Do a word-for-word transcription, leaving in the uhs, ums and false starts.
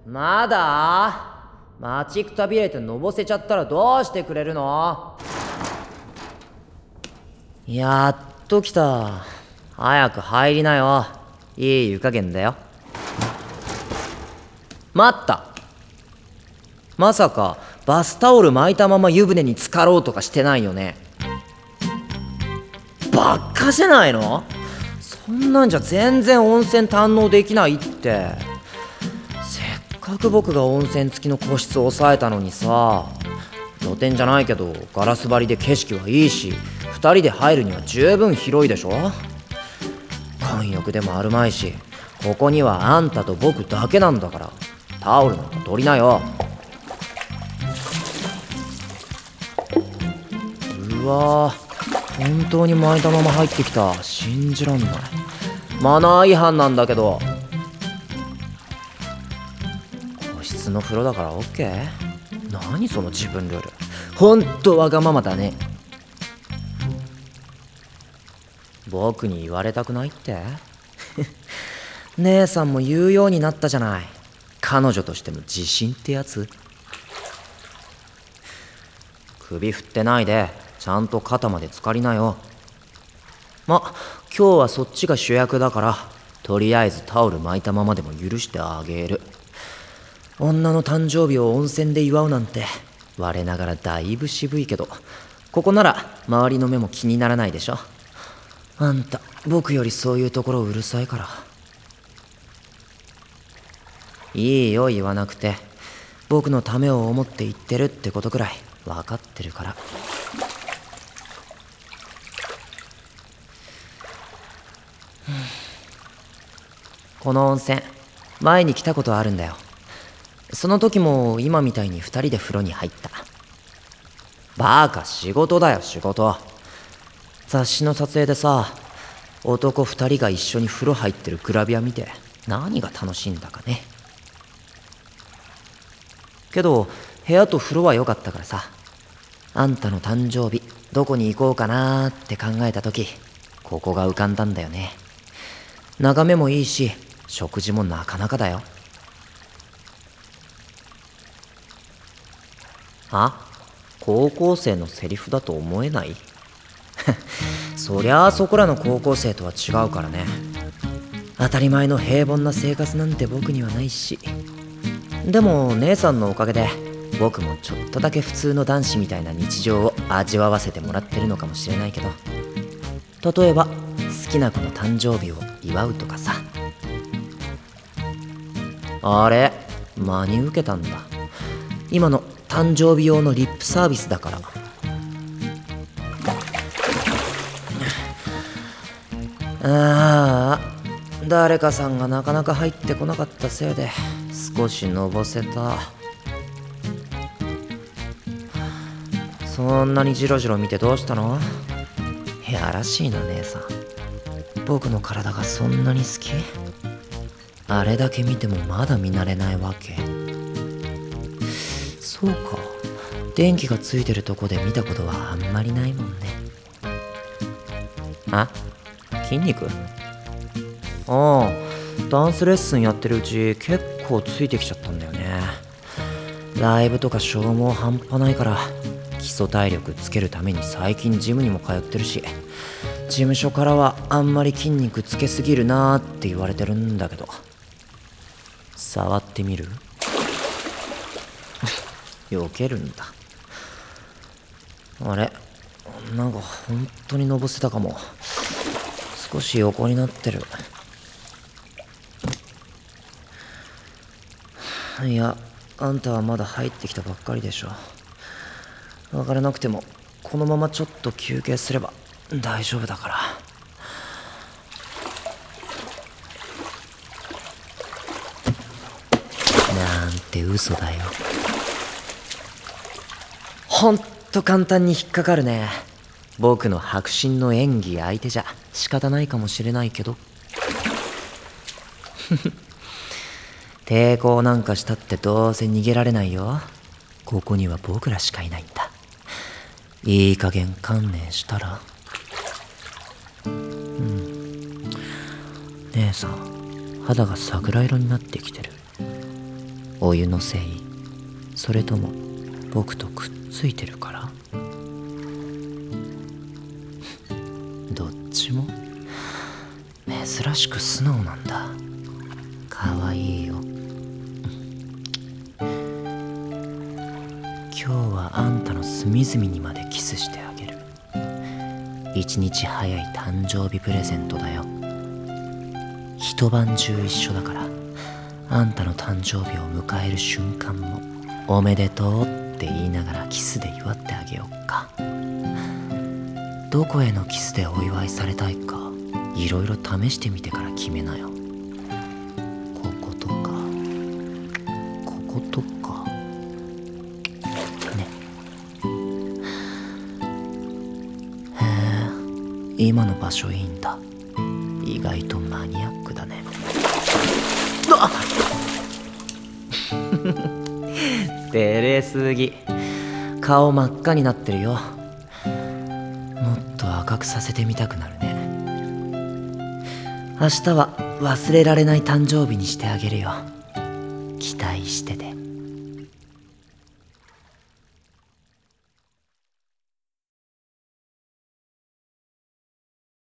まだ待ちくたびれてのぼせちゃったらどうしてくれるの？やっと来た。早く入りなよ。いい湯加減だよ。待った。まさかバスタオル巻いたまま湯船に浸かろうとかしてないよね？ばっかじゃないの？そんなんじゃ全然温泉堪能できないって。せっかく僕が温泉付きの個室を抑えたのにさ。露天じゃないけどガラス張りで景色はいいし、ふたりで入るには十分広いでしょ。混浴でもあるまいし、ここにはあんたと僕だけなんだから、タオルなんか取りなよ。うわー、本当に巻いたまま入ってきた。信じらんない。マナー違反なんだけど。個室の風呂だから オーケー？ 何その自分ルール。ほんとわがままだね。僕に言われたくないって？姉さんも言うようになったじゃない。彼女としての自信ってやつ。首振ってないでちゃんと肩まで浸かりなよ。ま、今日はそっちが主役だから、とりあえずタオル巻いたままでも許してあげる。女の誕生日を温泉で祝うなんて我ながらだいぶ渋いけど、ここなら周りの目も気にならないでしょ。あんた僕よりそういうところうるさいから。いいよ言わなくて。僕のためを思って言ってるってことくらい分かってるから。この温泉前に来たことあるんだよ。その時も今みたいに二人で風呂に入った。バーカ、仕事だよ仕事。雑誌の撮影でさ、男二人が一緒に風呂入ってるグラビア見て何が楽しいんだかね。けど部屋と風呂は良かったからさ、あんたの誕生日どこに行こうかなーって考えた時、ここが浮かんだんだよね。眺めもいいし食事もなかなかだよ。あ、高校生のセリフだと思えない？そりゃあそこらの高校生とは違うからね。当たり前の平凡な生活なんて僕にはないし。でも姉さんのおかげで僕もちょっとだけ普通の男子みたいな日常を味わわせてもらってるのかもしれないけど、例えば好きな子の誕生日を祝うとかさ。あれ、真に受けたんだ。今の誕生日用のリップサービスだから。ああ、誰かさんがなかなか入ってこなかったせいで少しのぼせた。そんなにジロジロ見てどうしたの？やらしいな姉さん。僕の体がそんなに好き？あれだけ見てもまだ見慣れないわけ？そうか、電気がついてるとこで見たことはあんまりないもんね。あ、筋肉？ああ、ダンスレッスンやってるうち結構ついてきちゃったんだよね。ライブとか消耗半端ないから、基礎体力つけるために最近ジムにも通ってるし、事務所からはあんまり筋肉つけすぎるなーって言われてるんだけど。触ってみる？避けるんだ。あれ、なんか本当にのぼせたかも。少し横になってる。いや、あんたはまだ入ってきたばっかりでしょ。上がらなくてもこのままちょっと休憩すれば大丈夫だから。なんて嘘だよ。ほんと簡単に引っかかるね。僕の迫真の演技相手じゃ仕方ないかもしれないけど。抵抗なんかしたってどうせ逃げられないよ。ここには僕らしかいないんだ。いい加減観念したら。うん。姉さん、肌が桜色になってきてる。 お湯のせい、それとも僕とくっついてるから？どっちも珍しく素直なんだ。かわいいよ。今日はあんたの隅々にまでキスしてあげる。一日早い誕生日プレゼントだよ。一晩中一緒だから、あんたの誕生日を迎える瞬間もおめでとうって言いながらキスで祝ってあげよっか。どこへのキスでお祝いされたいか、いろいろ試してみてから決めなよ。こことかこことかね。へえ、今の場所いいんだ。意外とマニアックだね。あっ照れすぎ。顔真っ赤になってるよ。もっと赤くさせてみたくなるね。明日は忘れられない誕生日にしてあげるよ。